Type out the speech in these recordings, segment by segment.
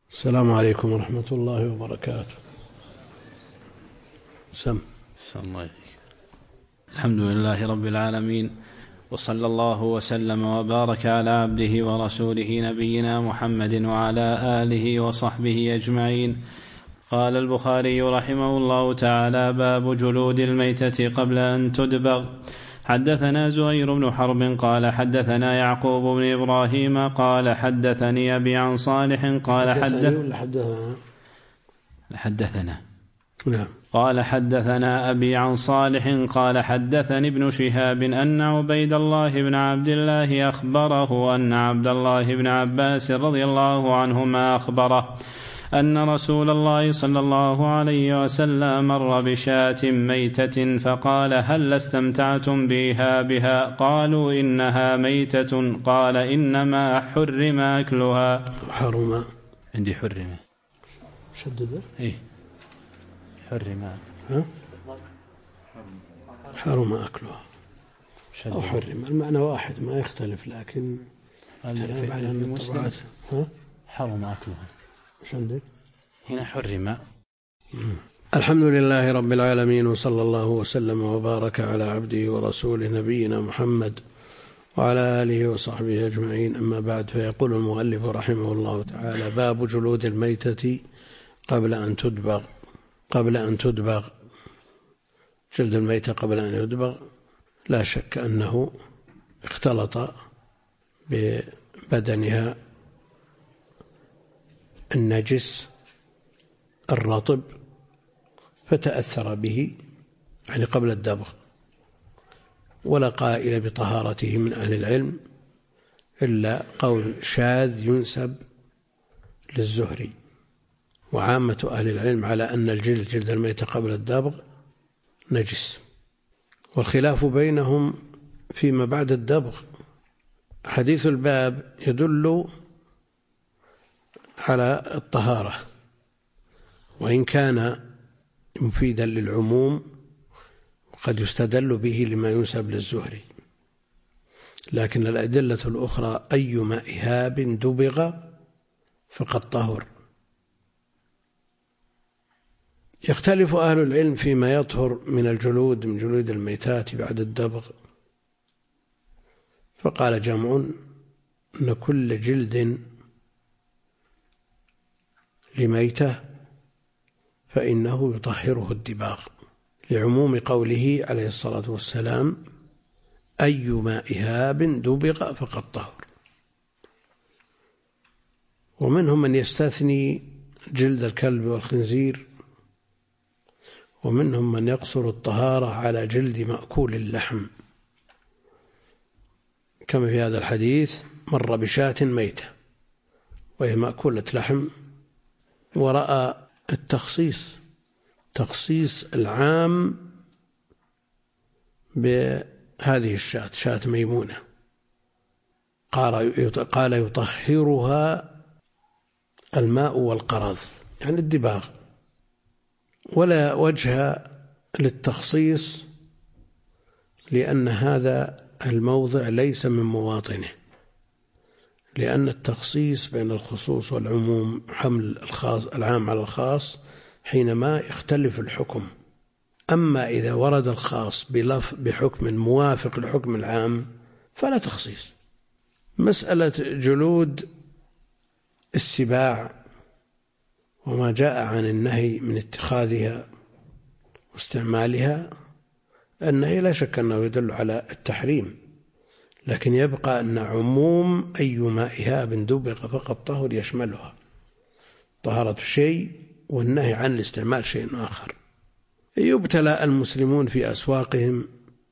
السلام عليكم ورحمة الله وبركاته. الحمد لله رب العالمين، وصلى الله وسلم وبارك على عبده ورسوله نبينا محمد وعلى آله وصحبه أجمعين. قال البخاري رحمه الله تعالى: باب جلود الميتة قبل أن تدبغ. حدثنا زهير بن حرب قال حدثنا يعقوب بن إبراهيم قال حدثني أبي عن صالح قال حدثنا أبي عن صالح قال حدثني ابن شهاب أن عبيد الله بن عبد الله أخبره أن عبد الله بن عباس رضي الله عنهما أخبره أن رسول الله صلى الله عليه وسلم مر بشاة ميتة فقال: هل استمتعتم بها؟ قالوا: إنها ميتة. قال: إنما حرم أكلها. حرم عندي حرم شدد حرم حرم أكلها أو حرم، المعنى واحد ما يختلف، لكن حرم أكلها عندك هنا حرم. الحمد لله رب العالمين، وصلى الله وسلم وبارك على عبده ورسوله نبينا محمد وعلى آله وصحبه أجمعين. أما بعد، فيقول المؤلف رحمه الله تعالى: باب جلود الميتة قبل أن تدبغ. جلد الميتة قبل أن يدبغ لا شك أنه اختلط ببدنها النجس الرطب فتأثر به، يعني قبل الدبغ، ولا قائل بطهارته من أهل العلم إلا قول شاذ ينسب للزهري، وعامة أهل العلم على أن جلد الميت قبل الدبغ نجس، والخلاف بينهم فيما بعد الدبغ. حديث الباب يدل على الطهارة، وإن كان مفيدا للعموم قد يستدل به لما ينسب للزهري، لكن الأدلة الأخرى: أيما إهاب دبغ فقد طهر. يختلف أهل العلم فيما يطهر من جلود الميتات بعد الدبغ، فقال جمع أن كل جلد لميتة فإنه يطهره الدباغ، لعموم قوله عليه الصلاة والسلام: أيما إهاب دبغ فقد طهر. ومنهم من يستثني جلد الكلب والخنزير، ومنهم من يقصر الطهارة على جلد مأكول اللحم، كما في هذا الحديث: مر بشاة ميتة وهي مأكولة لحم، ورأى تخصيص العام بهذه الشاة، شاة ميمونة، قال يطهرها الماء والقرض، يعني الدباغ، ولا وجه للتخصيص لأن هذا الموضع ليس من مواطنه، لأن التخصيص بين الخصوص والعموم حمل العام على الخاص حينما يختلف الحكم. أما إذا ورد الخاص بحكم موافق لحكم العام فلا تخصيص. مسألة جلود السباع وما جاء عن النهي من اتخاذها واستعمالها، النهي لا شك أنه يدل على التحريم، لكن يبقى أن عموم أيما إهاب دبغ فقد طهر يشملها، طهارة شيء والنهي عن الاستعمال شيء آخر. يبتلى المسلمون في أسواقهم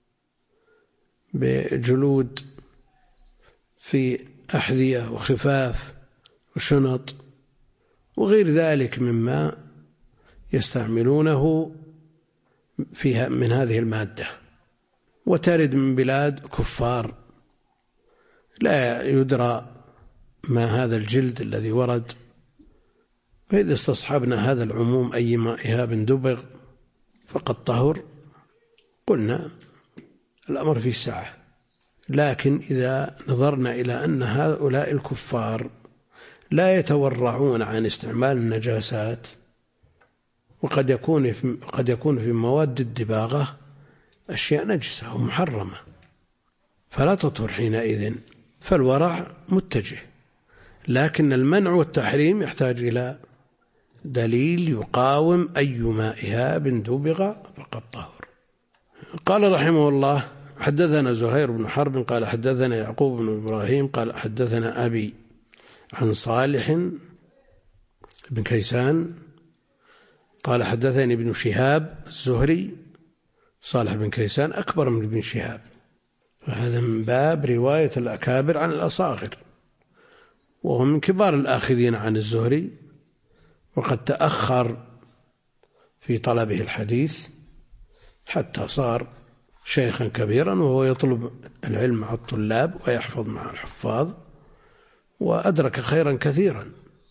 بجلود في أحذية وخفاف وشنط وغير ذلك مما يستعملونه فيها من هذه المادة، وترد من بلاد كفار لا يدرى ما هذا الجلد الذي ورد. فإذا استصحبنا هذا العموم أيما إهاب دبغ فقد طهر، قلنا الأمر في ساعة. لكن إذا نظرنا إلى أن هؤلاء الكفار لا يتورعون عن استعمال النجاسات، وقد يكون في مواد الدباغة أشياء نجسة ومحرمة فلا تطهر حينئذ، فالورع متجه. لكن المنع والتحريم يحتاج إلى دليل يقاوم أي ماء هاب دبغ فقد طهر. قال رحمه الله: حدثنا زهير بن حرب قال حدثنا يعقوب بن إبراهيم قال حدثنا أبي عن صالح بن كيسان قال حدثني ابن شهاب الزهري. صالح بن كيسان أكبر من ابن شهاب، فهذا من باب رواية الأكابر عن الأصاغر، وهو من كبار الآخذين عن الزهري، وقد تأخر في طلبه الحديث حتى صار شيخا كبيرا وهو يطلب العلم مع الطلاب ويحفظ مع الحفاظ، وأدرك خيرا كثيرا.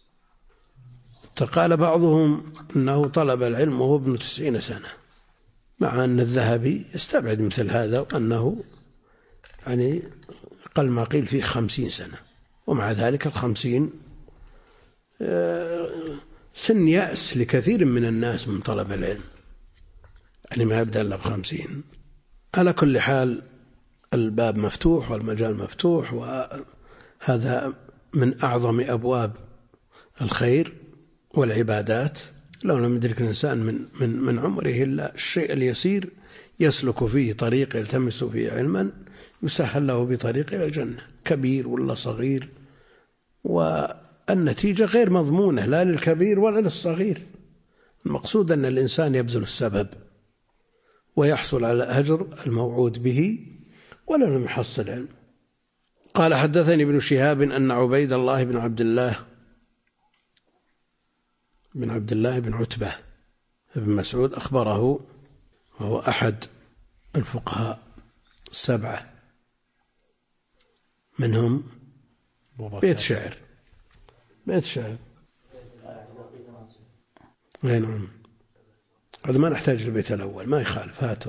قال بعضهم أنه طلب العلم وهو ابن 90 سنة، مع أن الذهبي يستبعد مثل هذا، وأنه يعني قل ما قيل فيه 50 سنة، ومع ذلك 50 سن يأس لكثير من الناس من طلب العلم، يعني ما يبدأ إلا ب50. على كل حال الباب مفتوح والمجال مفتوح، وهذا من أعظم أبواب الخير والعبادات. لو لم يدرك الإنسان من عمره إلا الشيء اليسير يسلك فيه طريق يلتمس فيه علما يسهل له بطريق إلى الجنة، كبير ولا صغير، والنتيجة غير مضمونة لا للكبير ولا للصغير. المقصود أن الإنسان يبذل السبب ويحصل على أجر الموعود به ولا لم يحصل علم. قال حدثني ابن شهاب أن عبيد الله بن عبد الله بن عتبة بن مسعود أخبره، وهو أحد الفقهاء السبعة، منهم بيت شعر نعم. هذا ما نحتاج البيت الأول، ما يخالف، هاته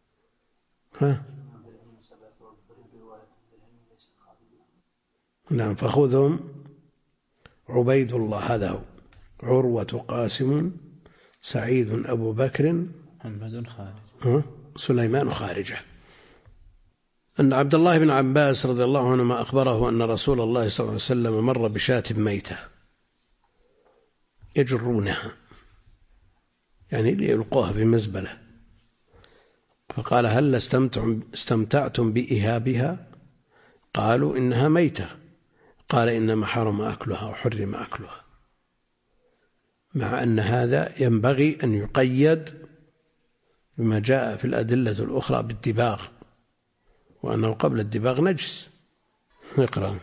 نعم. فخذهم عبيد الله، هذا هو، عروة قاسم سعيد أبو بكر محمد خارج سليمان خارجة. أن عبد الله بن عباس رضي الله عنهما أخبره أن رسول الله صلى الله عليه وسلم مر بشاة ميتة يجرونها، يعني ليلقوها في مزبلة، فقال: هل استمتعتم بإهابها؟ قالوا: إنها ميتة. قال: إنما حرم أكلها وحرم أكلها. مع أن هذا ينبغي أن يقيد بما جاء في الأدلة الأخرى بالدباغ، وأنه قبل الدباغ نجس. اقرأ.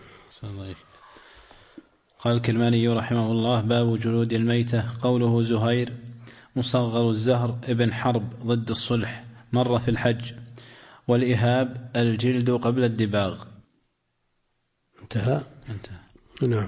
قال الكلماني رحمه الله: باب جلود الميتة. قوله زهير مصغر الزهر ابن حرب ضد الصلح، مر في الحج. والإهاب الجلد قبل الدباغ. انتهى. نعم.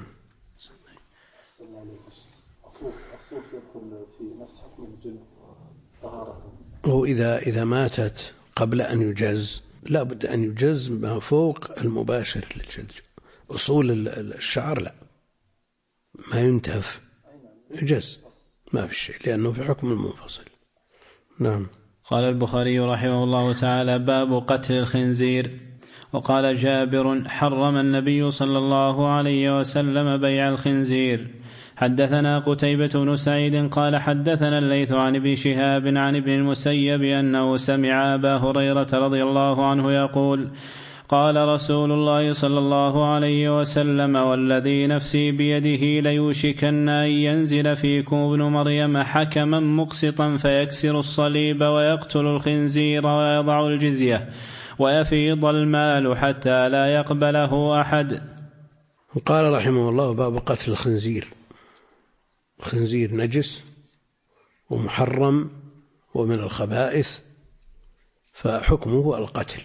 الصوف يدخل في نفس حكم الجلد طهارة. هو إذا ماتت قبل أن يجز لا بد أن يجز ما فوق المباشر للجلد. أصول الشعر لا، ما ينتف، يجز ما في شيء، لأنه في حكم المنفصل. نعم. قال البخاري رحمه الله تعالى: باب قتل الخنزير. وقال جابر: حرم النبي صلى الله عليه وسلم بيع الخنزير. حدثنا قتيبة بن سعيد قال حدثنا الليث عن ابن شهاب عن ابن المسيب أنه سمع أبا هريرة رضي الله عنه يقول: قال رسول الله صلى الله عليه وسلم: والذي نفسي بيده ليوشكن أن ينزل فيكم ابن مريم حكما مقسطا فيكسر الصليب ويقتل الخنزير ويضع الجزية ويفيض المال حتى لا يقبله أحد. قال رحمه الله: باب قتل الخنزير. الخنزير نجس ومحرم ومن الخبائث، فحكمه القتل،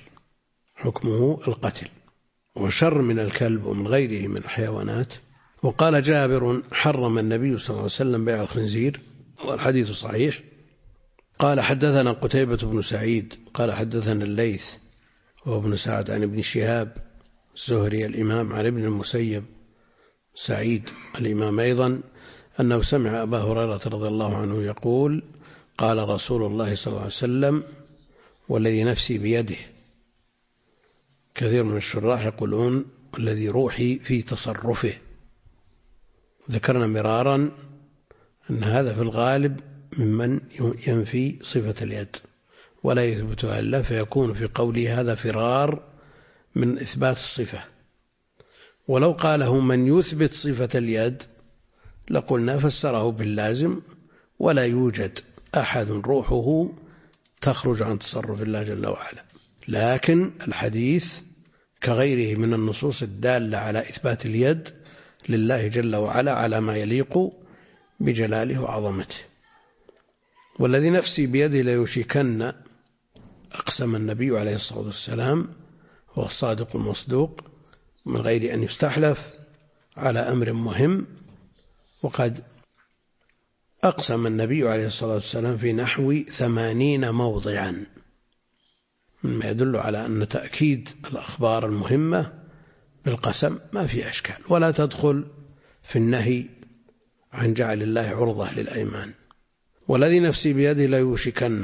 وشر من الكلب ومن غيره من الحيوانات. وقال جابر: حرم النبي صلى الله عليه وسلم بيع الخنزير، والحديث صحيح. قال حدثنا قتيبة بن سعيد قال حدثنا الليث وابن سعد عن ابن شهاب الزهري الإمام عن ابن المسيب سعيد الإمام أيضا أنه سمع أبا هريرة رضي الله عنه يقول قال رسول الله صلى الله عليه وسلم والذي نفسي بيده. كثير من الشراح يقولون والذي روحي في تصرفه. ذكرنا مرارا أن هذا في الغالب ممن ينفي صفة اليد ولا يثبتها إلا، فيكون في قوله هذا فرار من إثبات الصفة. ولو قاله من يثبت صفة اليد لقلنا فسره باللازم، ولا يوجد أحد روحه تخرج عن تصرف الله جل وعلا. لكن الحديث كغيره من النصوص الدالة على إثبات اليد لله جل وعلا على ما يليق بجلاله وعظمته. والذي نفسي بيده ليوشكن، أقسم النبي عليه الصلاة والسلام هو الصادق المصدوق من غير أن يستحلف على أمر مهم. وقد أقسم النبي عليه الصلاة والسلام في نحو 80 موضعا، مما يدل على أن تأكيد الأخبار المهمة بالقسم ما في أشكال، ولا تدخل في النهي عن جعل الله عرضة للأيمان. والذي نفسي بيده ليوشكن،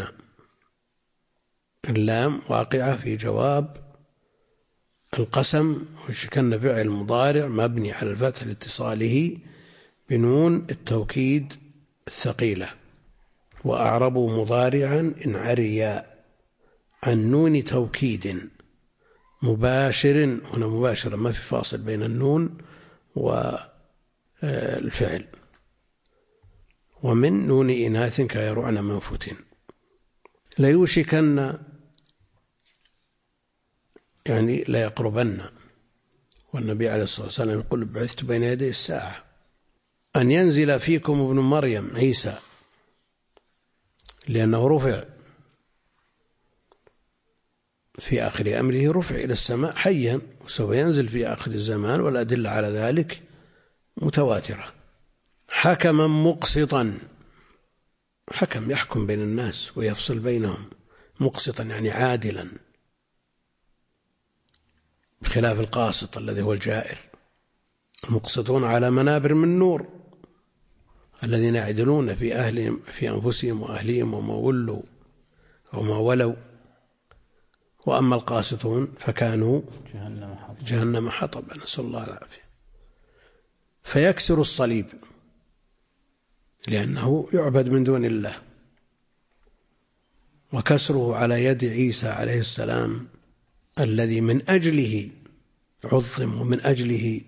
اللام واقعة في جواب القسم، ويوشكن فعل مضارع مبني على الفتح لاتصاله بنون التوكيد الثقيلة. وأعربوا مضارعا إن عريا عن نون توكيد مباشر، هنا مباشرة ما في فاصل بين النون والفعل، ومن نون إناث كيرعن منفوت. ليوشكن يعني لا يقربن، والنبي عليه الصلاة والسلام يقول بعثت بين يدي الساعة أن ينزل فيكم ابن مريم عيسى، لأنه رفع في آخر أمره، رفع إلى السماء حيا، وسوف ينزل في آخر الزمان، والأدلة على ذلك متواترة. حكما مقسطا، حكم يحكم بين الناس ويفصل بينهم، مقسطا يعني عادلا، بخلاف القاسط الذي هو الجائر. المقسطون على منابر من نور، الذين يعدلون في أهلهم في أنفسهم وأهليهم وما ولوا وما ولوا. وأما القاسطون فكانوا جهنم حطبا، نسأل الله العافية. فيكسر الصليب لأنه يعبد من دون الله، وكسره على يد عيسى عليه السلام الذي من أجله عظم ومن أجله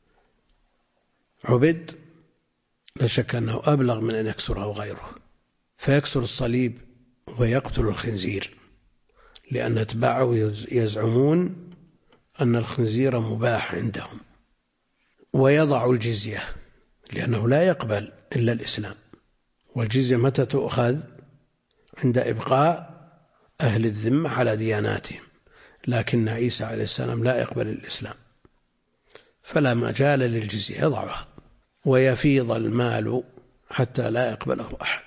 عبد، لا شك أنه أبلغ من أن يكسره غيره. فيكسر الصليب ويقتل الخنزير، لأن أتباعه يزعمون أن الخنزير مباح عندهم. ويضع الجزية لأنه لا يقبل إلا الإسلام، والجزية متى تؤخذ؟ عند إبقاء أهل الذمة على دياناتهم، لكن عيسى عليه السلام لا يقبل الإسلام، فلا مجال للجزية، يضعها. ويفيض المال حتى لا يقبله أحد.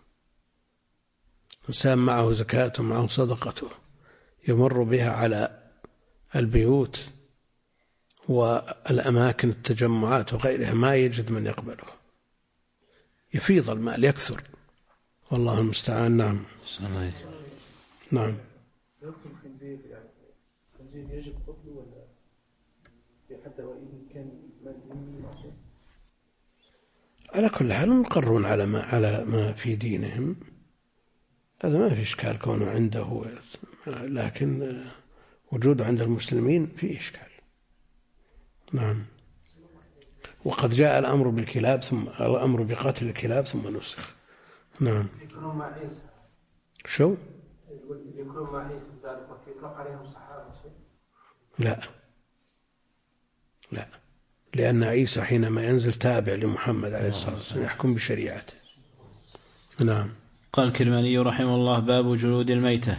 إنسان معه زكاته معه صدقته يمر بها على البيوت والأماكن التجمعات وغيرها ما يجد من يقبله، يفيض المال يكثر، والله المستعان. نعم. نعم. الخنزير يجب قتله ولا حتى وإن كان من معصوم؟ على كل حال يقرون على ما في دينهم، هذا ما في إشكال كونه عنده، لكن وجوده عند المسلمين في إشكال. نعم. وقد جاء الأمر بالكلاب ثم الأمر بقتل الكلاب ثم نسخ. نعم. يكونوا مع عيسى. شو؟ يكونوا مع عيسى بذلك يطلق عليهم الصحابة شيء؟ لا، لأن عيسى حينما ينزل تابع لمحمد عليه الصلاة والسلام يحكم بشريعته. نعم. قال الكرماني رحمه الله: باب جلود الميتة.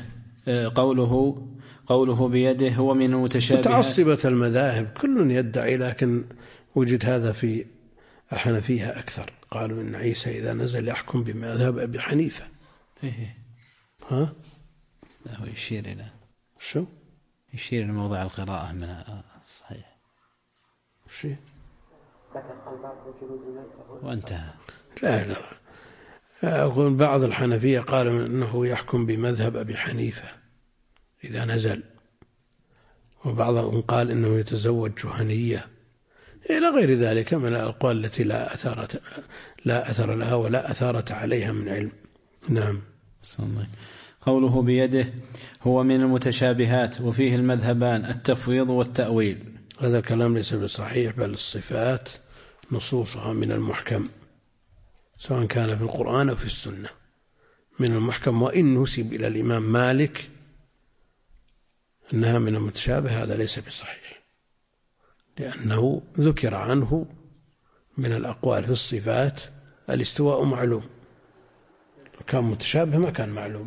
قوله بيده هو من المتشابهات. متعصبة المذاهب كل يدعي، لكن وجد هذا في الحنفية أكثر، قالوا إن عيسى إذا نزل يحكم بمذهب أبي حنيفة. ها؟ لا، هو يشير إلى شو؟ يشير إلى موضع القراءة من الصحيح. شيء وانتهى. لا أقول بعض الحنفية قالوا أنه يحكم بمذهب أبي حنيفة إذا نزل، وبعضهم قال أنه يتزوج جهنية، إلى غير ذلك من الأقوال التي لا أثر لها ولا أثارت عليها من علم. نعم. قوله بيده هو من المتشابهات، وفيه المذهبان التفويض والتأويل. هذا الكلام ليس بصحيح، بل الصفات نصوصها من المحكم سواء كان في القرآن أو في السنة من المحكم، وإن نسب إلى الإمام مالك أنها من المتشابه هذا ليس بصحيح، لأنه ذكر عنه من الأقوال في الصفات الاستواء معلوم، كان متشابه ما كان معلوم.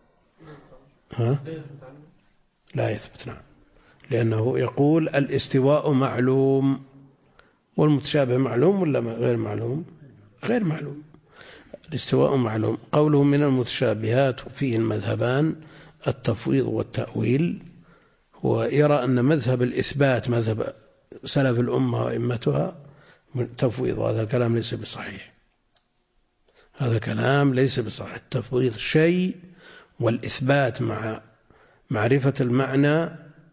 لا يثبت. نعم، لأنه يقول الاستواء معلوم، والمتشابه معلوم ولا غير معلوم؟ غير معلوم. الاستواء معلوم. قوله من المتشابهات فيه المذهبان التفويض والتأويل، ويرى أن مذهب الإثبات مذهب سلف الأمة وإمتها تفويض، وهذا الكلام ليس بصحيح. هذا كلام ليس بصحيح. التفويض شيء، والإثبات مع معرفة المعنى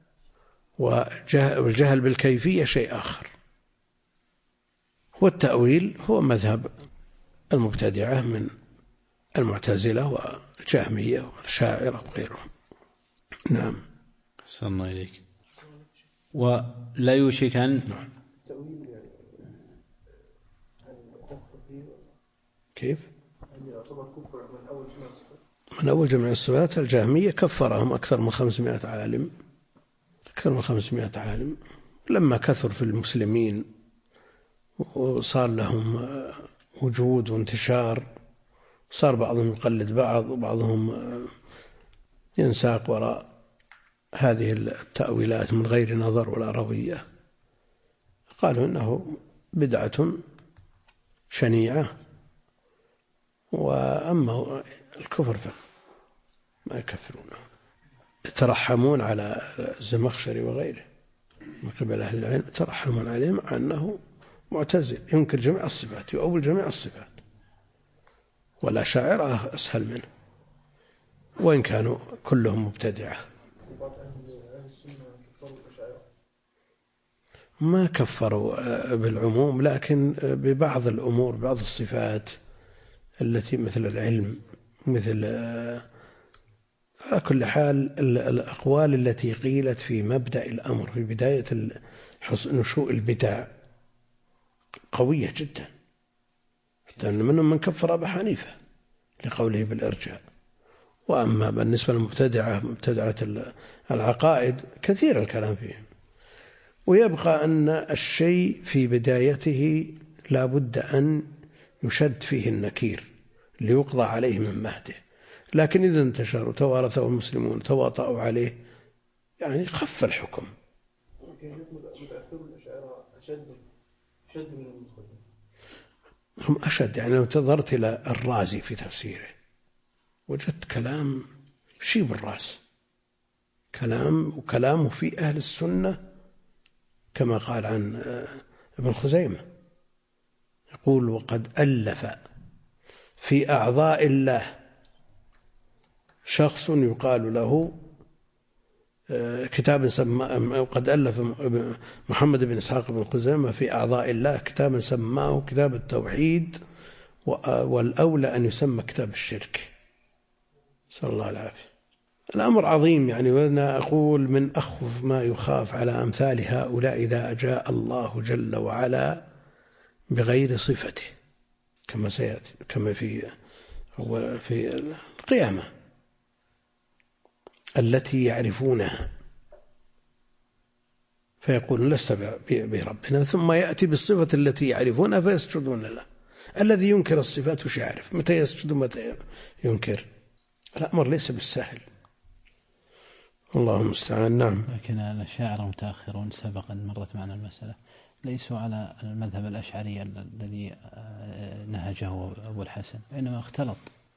والجهل بالكيفية شيء آخر. والتأويل هو مذهب المبتدعة من المعتزلة والجهمية والأشاعرة وغيرهم. نعم. صلى إليك. ولا يوشك أن كيف من أول جمع الصفات الجهمية كفرهم أكثر من 500 عالم، أكثر من 500 عالم لما كثر في المسلمين وصار لهم وجود وانتشار، صار بعضهم يقلد بعض وبعضهم ينساق وراء هذه التأويلات من غير نظر ولا روية، قالوا إنه بدعة شنيعة، وأما الكفر فما يكفرونه، يترحمون على الزمخشري وغيره من قبل أهل العلم، يترحمون عليه مع أنه معتزل ينكر جميع الصفات، يؤول جميع الصفات، والأشاعرة أسهل منه وإن كانوا كلهم مبتدعة. ما كفروا بالعموم، لكن ببعض الأمور، بعض الصفات التي مثل العلم، مثل على كل حال الأقوال التي قيلت في مبدأ الأمر في بداية نشوء البدع قوية جدا، حتى أن منهم من كفر أبا حنيفة لقوله بالإرجاء. وأما بالنسبة للمبتدعة العقائد كثير الكلام فيهم، ويبقى أن الشيء في بدايته لا بد أن يشد فيه النكير ليقضى عليه من مهده، لكن إذا انتشر وتوارثه المسلمون وتواطؤوا عليه يعني خف الحكم. هم أشد، يعني لو نظرت إلى الرازي في تفسيره وجدت كلام شيب الرأس، وكلامه في أهل السنة كما قال عن ابن خزيمة، يقول وقد ألف في أعضاء الله شخص يقال له كتاب وقد ألف محمد بن إسحاق بن خزيمة في أعضاء الله كتابا سماه كتاب التوحيد، والأولى أن يسمى كتاب الشرك، صلى الله العافية. الأمر عظيم يعني، وأنا أقول من أخف ما يخاف على أمثال هؤلاء إذا جاء الله جل وعلا بغير صفته، كما سيأتي كما في القيامة التي يعرفونها، فيقول لست بربنا، ثم يأتي بالصفة التي يعرفونها فيسجدون له. الذي ينكر الصفات وش يعرف متى يسجد ومتى ينكر؟ الأمر ليس بالسهل، الله المستعان. نعم. لكن الأشاعرة المتأخرون سبقا مرت معنا المسألة ليسوا على المذهب الأشعري الذي نهجه أبو الحسن، إنما اختلط.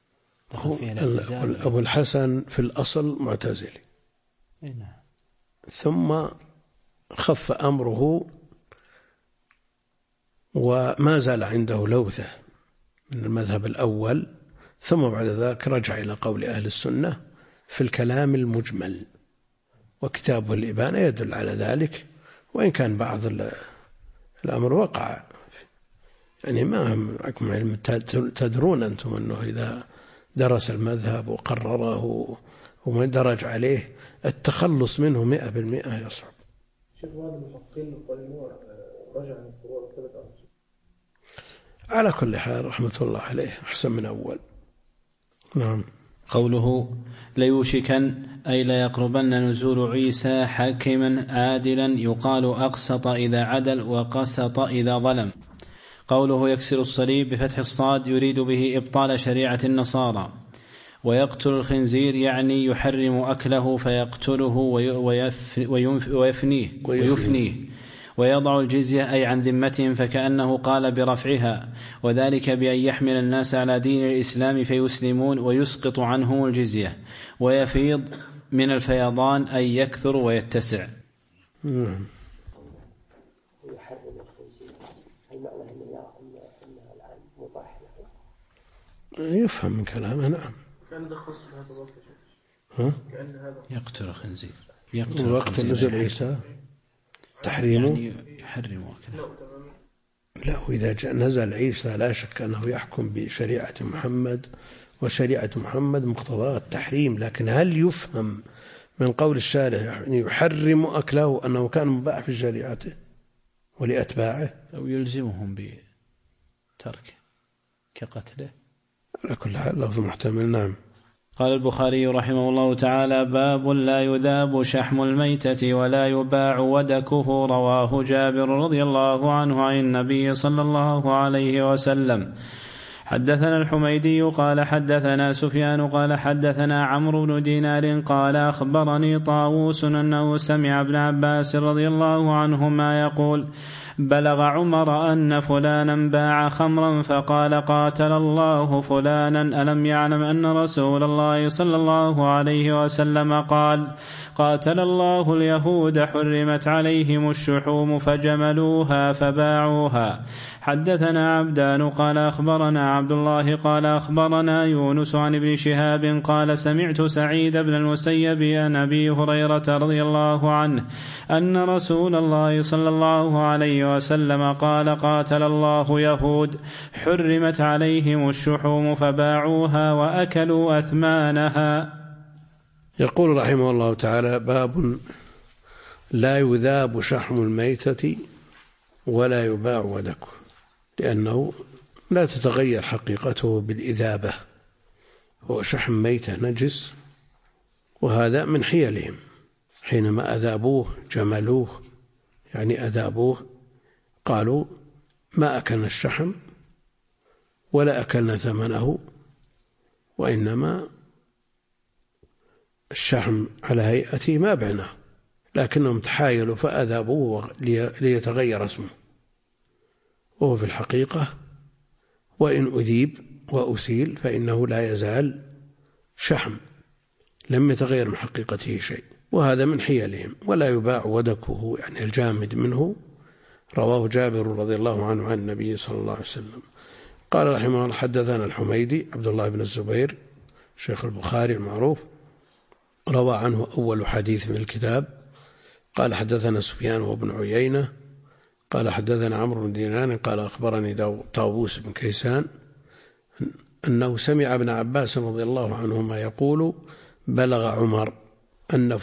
أبو الحسن في الأصل معتزلي، ثم خف أمره وما زال عنده لوثة من المذهب الأول، ثم بعد ذلك رجع إلى قول أهل السنة في الكلام المجمل، وكتابه الإبانة يدل على ذلك، وإن كان بعض الأمر وقع يعني ما معكم علم، تدرون أنتم أنه إذا درس المذهب وقرره وما درج عليه التخلص منه 100% يصعب. على كل حال رحمة الله عليه أحسن من أول. نعم. قوله ليوشكن أي ليقربن نزول عيسى حاكما عادلا، يقال أقسط إذا عدل وقسط إذا ظلم. قوله يكسر الصليب بفتح الصاد يريد به إبطال شريعة النصارى. ويقتل الخنزير يعني يحرم أكله فيقتله ويفنيه. ويضع الجزية أي عن ذمتهم، فكأنه قال برفعها، وذلك بأن يحمل الناس على دين الإسلام فيسلمون ويسقط عنهم الجزية. ويفيض من الفيضان أي يكثر ويتسع. يفهم من كلامه. نعم. يقتل الخنزير وقت نزل عيسى تحريمه يعني يحرم أكله. لا، وإذا نزل عيسى لا شك أنه يحكم بشريعة محمد، وشريعة محمد مقتضاها التحريم، لكن هل يفهم من قول الشارع يعني يحرم أكله أنه كان مباح في شريعته ولأتباعه، أو يلزمهم بتركه كقتله؟ على كل حال لفظ محتمل. نعم. قال البخاري رحمه الله تعالى: باب لا يذاب شحم الميتة ولا يباع ودكه. رواه جابر رضي الله عنه عن النبي صلى الله عليه وسلم. حدثنا الحميدي قال حدثنا سفيان قال حدثنا عمرو بن دينار قال أخبرني طاووس أنه سمع ابن عباس رضي الله عنهما يقول: بلغ عمر أن فلانا باع خمرا فقال: قاتل الله فلانا، ألم يعلم أن رسول الله صلى الله عليه وسلم قال: قاتل الله اليهود حرمت عليهم الشحوم فجملوها فباعوها. حدثنا عبدان قال أخبرنا عبد الله قال أخبرنا يونس عن ابن شهاب قال: سمعت سعيد بن المسيب عن أبي هريرة رضي الله عنه أن رسول الله صلى الله عليه وسلم قال: قاتل الله يهود حرمت عليهم الشحوم فباعوها وأكلوا أثمانها. يقول رحمه الله تعالى: باب لا يذاب شحم الميتة ولا يباع ودكه، لأنه لا تتغير حقيقته بالإذابة، هو شحم ميتة نجس، وهذا من حيلهم حينما أذابوه جملوه، يعني أذابوه، قالوا ما أكلنا الشحم ولا أكلنا ثمنه، وإنما الشحم على هيئته ما بعناه، لكنهم تحايلوا فأذابوه ليتغير اسمه، وهو في الحقيقة وإن أذيب وأسيل فإنه لا يزال شحم لم يتغير من حقيقته شيء، وهذا من حيلهم. ولا يباع ودكه يعني الجامد منه. رواه جابر رضي الله عنه عن النبي صلى الله عليه وسلم. قال رحمه الله: حدثنا الحميدي عبد الله بن الزبير شيخ البخاري المعروف، روى عنه أول حديث من الكتاب. قال حدثنا سفيان وابن عيينة قال حدثنا عمرو بن دينار قال أخبرني طاووس بن كيسان أنه سمع ابن عباس رضي الله عنهما يقول: بلغ عمر أن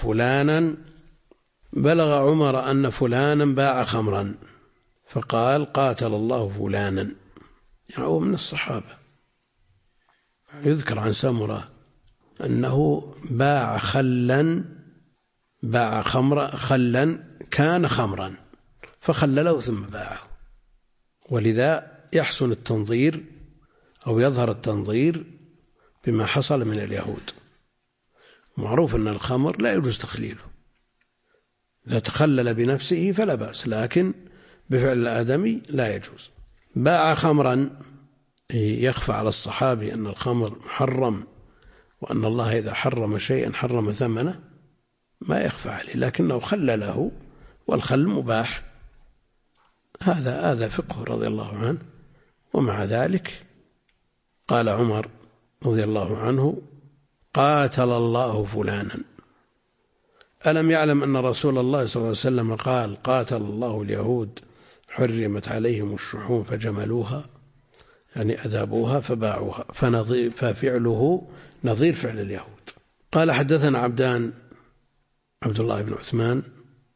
فلانا باع خمرا فقال: قاتل الله فلانا، يعني هو من الصحابة. يذكر عن سمرة أنه باع خلا كان خمرا فخلله ثم باعه، ولذا يحسن التنظير أو يظهر التنظير بما حصل من اليهود. معروف أن الخمر لا يجوز تخليله، إذا تخلل بنفسه فلا بأس، لكن بفعل الآدمي لا يجوز. باع خمرا يخفى على الصحابي أن الخمر محرم، وأن الله إذا حرم شيئا حرم ثمنه، ما يخفى عليه، لكنه خلله، والخل مباح، هذا فقه رضي الله عنه. ومع ذلك قال عمر رضي الله عنه: قاتل الله فلانا. ألم يعلم أن رسول الله صلى الله عليه وسلم قال: قاتل الله اليهود حرمت عليهم الشحوم فجملوها، يعني أذابوها فباعوها، ففعله نظير فعل اليهود. قال: حدثنا عبد الله بن عثمان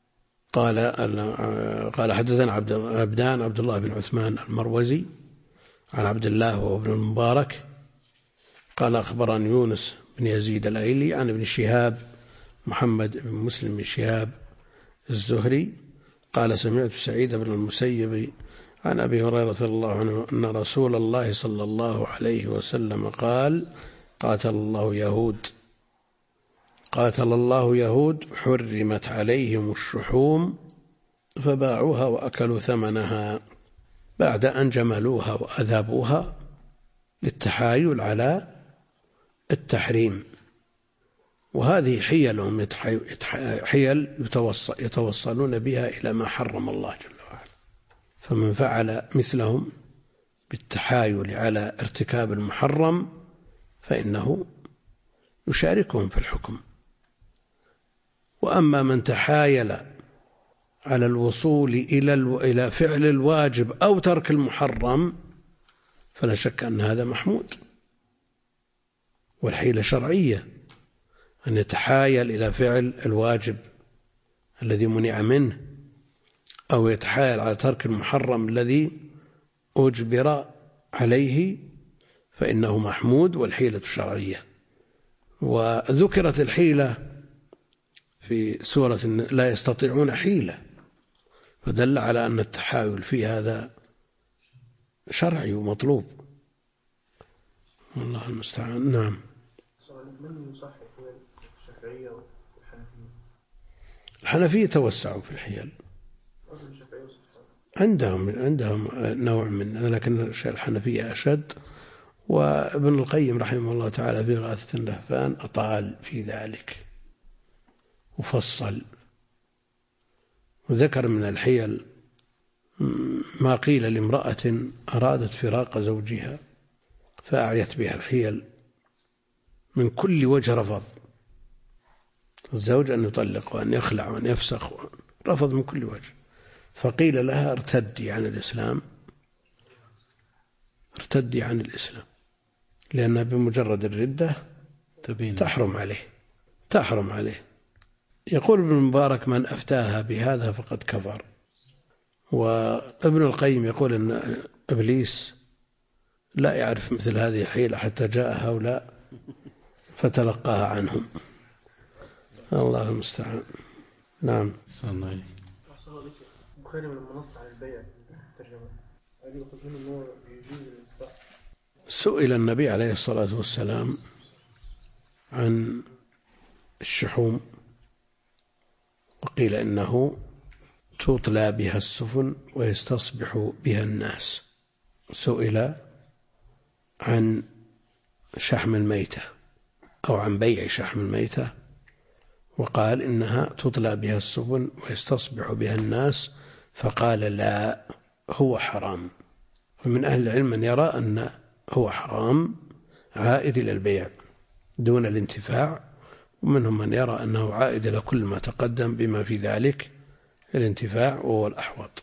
قال حدثنا عبد الله بن عثمان المروزي عن عبد الله وابن المبارك قال: أخبرني يونس بن يزيد الأيلي عن ابن شهاب محمد بن مسلم بن شهاب الزهري قال: سمعت سعيد بن المسيب عن أبي هريرة رضي الله عنه أن رسول الله صلى الله عليه وسلم قال: قاتل الله يهود حرمت عليهم الشحوم فباعوها وأكلوا ثمنها بعد أن جملوها وأذابوها للتحايل على التحريم. وهذه حيلهم، حيل يتوصلون بها إلى ما حرم الله جل وعلا. فمن فعل مثلهم بالتحايل على ارتكاب المحرم فإنه يشاركهم في الحكم. وأما من تحايل على الوصول إلى فعل الواجب أو ترك المحرم فلا شك أن هذا محمود. والحيلة شرعية، أن يتحايل إلى فعل الواجب الذي منع منه، أو يتحايل على ترك المحرم الذي أجبر عليه، فإنه محمود والحيلة شرعية. وذكرت الحيلة في سورة لا يستطيعون حيلة، فدل على أن التحايل في هذا شرعي ومطلوب. والله المستعان. نعم. من يصحح الشافعية والحنفية؟ الحنفية توسعوا في الحيل، عندهم نوع من، لكن الحنفية أشد. وابن القيم رحمه الله تعالى في إغاثة اللهفان أطال في ذلك وفصل وذكر من الحيل ما قيل لامرأة أرادت فراق زوجها فأعيت بها الحيل، من كل وجه رفض الزوج أن يطلق وأن يخلع وأن يفسخ، رفض من كل وجه، فقيل لها: ارتدي عن الإسلام، ارتدي عن الإسلام، لأنها بمجرد الردة تحرم عليه. يقول ابن المبارك: من أفتاها بهذا فقد كفر. وابن القيم يقول أن إبليس لا يعرف مثل هذه الحيلة حتى جاء هؤلاء فتلقاها عنهم. الله المستعان. نعم. البخاري من المنص على البيع الترجمة هذه يأخذ منه أنه يجوز الانتفاع. سئل النبي عليه الصلاة والسلام عن الشحوم وقيل إنه تطلى بها السفن ويستصبح بها الناس. سئل عن شحم الميتة أو عن بيع شحم الميتة وقال إنها تطلى بها السفن ويستصبح بها الناس، فقال: لا، هو حرام. فمن أهل العلم من يرى أن هو حرام عائد إلى البيع دون الانتفاع، ومنهم من يرى أنه عائد إلى كل ما تقدم بما في ذلك الانتفاع وهو الأحوط.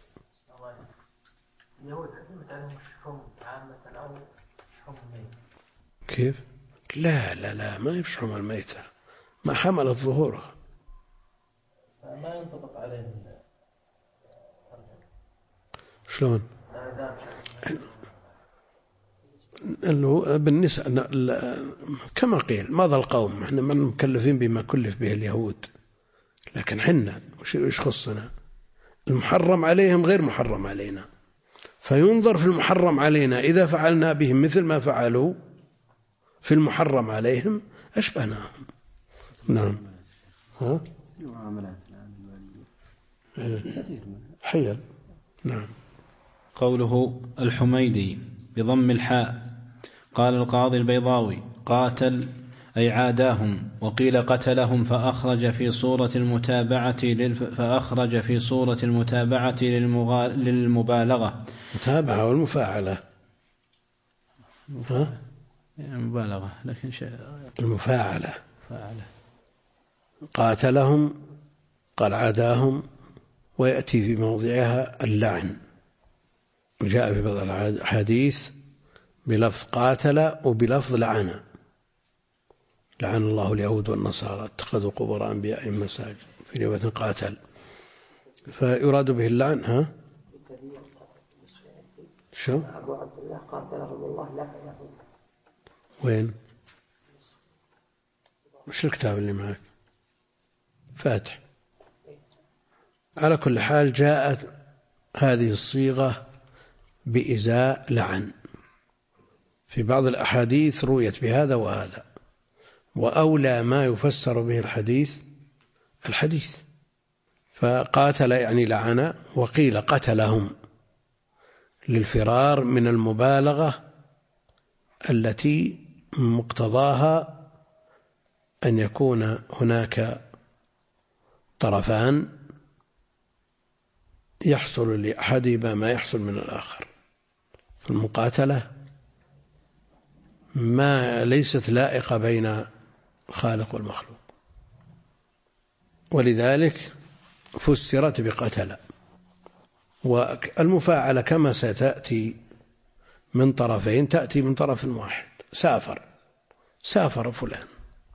كيف؟ لا ما يشحم الميتة، ما حملت ظهورها، ما ينطبق عليه. شلون؟ أنه بالنسبة كما قيل: ماذا القوم، احنا من مكلفين بما كلف به اليهود، لكن حنا وش خصنا؟ المحرم عليهم غير محرم علينا، فينظر في المحرم علينا إذا فعلنا بهم مثل ما فعلوا في المحرم عليهم أشبهناهم. نعم. حيل. نعم. قوله الحميدي بضم الحاء. قال القاضي البيضاوي: قاتل أي عاداهم، وقيل قتلهم فأخرج في صورة المتابعة للمبالغة. متابعة والمفاعلة. المبالغة لكن المفاعلة. قاتلهم قال عاداهم، ويأتي في موضعها اللعن، وجاء في بعض الحديث بلفظ قاتل وبلفظ لعن. لعن الله اليهود والنصارى اتخذوا قبور أنبيائهم مساجد، في رواية قاتل، فيراد به اللعن. شو؟ أبو عبد الله قاتلهم الله لعنهم. وين؟ وش الكتاب اللي معك؟ فاتح. على كل حال جاءت هذه الصيغة بإزاء لعن، في بعض الأحاديث رويت بهذا وهذا، وأولى ما يفسر به الحديث. فقاتل يعني لعن، وقيل قتلهم للفرار من المبالغة التي مقتضاها أن يكون هناك طرفان يحصل لأحدهما ما يحصل من الآخر. المقاتلة ما ليست لائقة بين الخالق والمخلوق، ولذلك فسرت بقتل. والمفاعلة كما ستأتي من طرفين تأتي من طرف واحد. سافر فلان.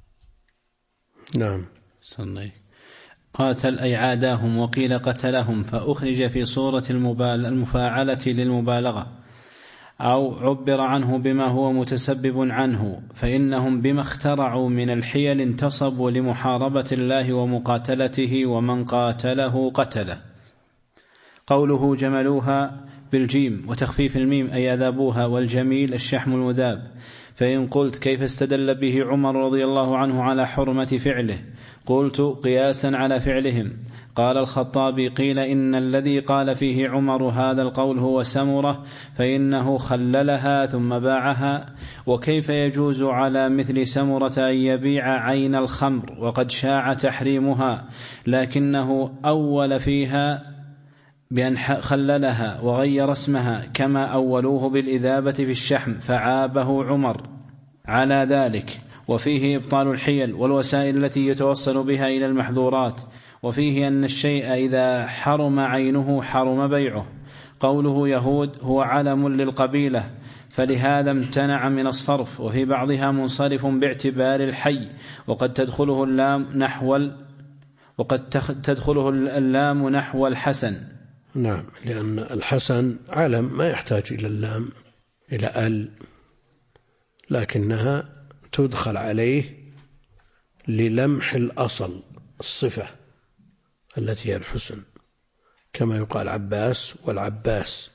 نعم. صلي. قاتل أي عاداهم، وقيل قتلهم فأخرج في صورة المفاعلة للمبالغة، أو عبر عنه بما هو متسبب عنه، فإنهم بما اخترعوا من الحيل انتصبوا لمحاربة الله ومقاتلته، ومن قاتله قتله. قوله جملوها بالجيم وتخفيف الميم أي أذابوها، والجميل الشحم المذاب. فإن قلت كيف استدل به عمر رضي الله عنه على حرمة فعله؟ قلت قياسا على فعلهم. قال الخطابي قيل إن الذي قال فيه عمر هذا القول هو سمرة، فإنه خللها ثم باعها. وكيف يجوز على مثل سمرة أن يبيع عين الخمر وقد شاع تحريمها، لكنه أول فيها بأن خللها وغير اسمها، كما أولوه بالإذابة في الشحم فعابه عمر على ذلك. وفيه إبطال الحيل والوسائل التي يتوصل بها إلى المحظورات. وفيه أن الشيء إذا حرم عينه حرم بيعه. قوله يهود هو علم للقبيلة، فلهذا امتنع من الصرف. وفي بعضها منصرف باعتبار الحي، وقد تدخله اللام نحو الحسن. نعم، لأن الحسن علم ما يحتاج إلى اللام إلى لكنها تدخل عليه للمح الأصل الصفة التي هي الحسن، كما يقال عباس والعباس،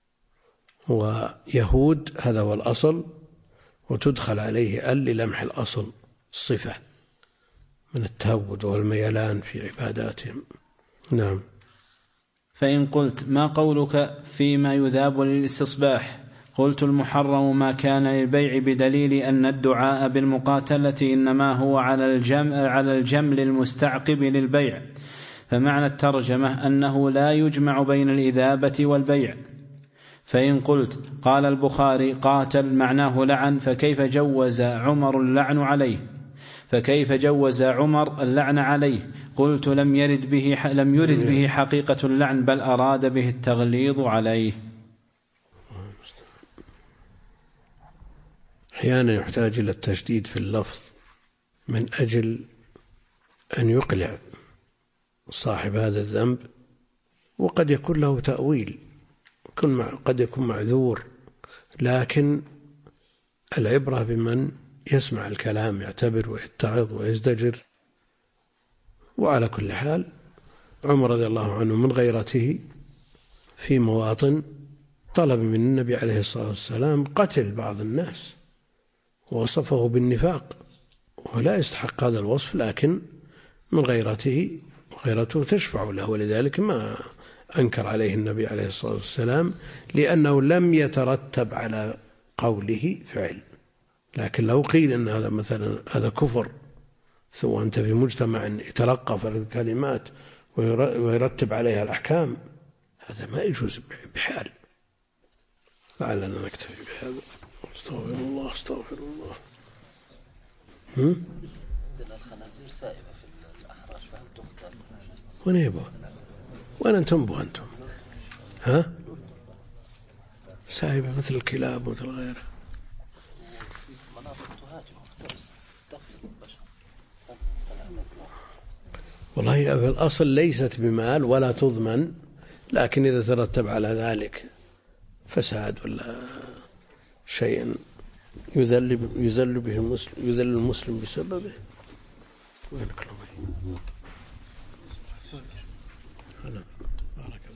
ويهود هذا هو الأصل، وتدخل عليه للمح الأصل الصفة من التهود والميلان في عباداتهم. نعم. فإن قلت ما قولك فيما يذاب للاستصباح؟ قلت المحرم ما كان للبيع، بدليل أن الدعاء بالمقاتلة إنما هو على الجمل المستعقب للبيع، فمعنى الترجمة أنه لا يجمع بين الإذابة والبيع. فإن قلت قال البخاري قاتل معناه لعن، فكيف جوز عمر اللعن عليه؟ قلت لم يرد به حقيقة اللعن، بل أراد به التغليظ عليه. أحيانا يحتاج إلى التشديد في اللفظ من أجل أن يقلع صاحب هذا الذنب، وقد يكون له تأويل، قد يكون معذور، لكن العبرة بمن يسمع الكلام يعتبر ويتعظ ويزدجر. وعلى كل حال عمر رضي الله عنه من غيرته في مواطن طلب من النبي عليه الصلاة والسلام قتل بعض الناس، ووصفه بالنفاق ولا يستحق هذا الوصف، لكن من غيرته تشفع له، ولذلك ما أنكر عليه النبي عليه الصلاة والسلام، لأنه لم يترتب على قوله فعل، لكن لو قيل أن هذا مثلا هذا كفر، ثم أنت في مجتمع يتلقى فرد الكلمات ويرتب عليها الأحكام، هذا ما يجوز بحال. لعلنا نكتفي بهذا. استغفر الله استغفر الله. عندنا الخنازير سائبة في الأحراش فهل تقتل؟ وين يبغى؟ وين أنتم بغى أنتم؟ ها؟ سائبة مثل الكلاب مثل غيرها. مناطق تهاجم وتفترس تقتل البشر. والله في الأصل ليست بمال ولا تضمن، لكن إذا ترتب على ذلك فساد ولا شيء يذل به المسلم، يذل المسلم بسببه. وينك لوي؟ بارك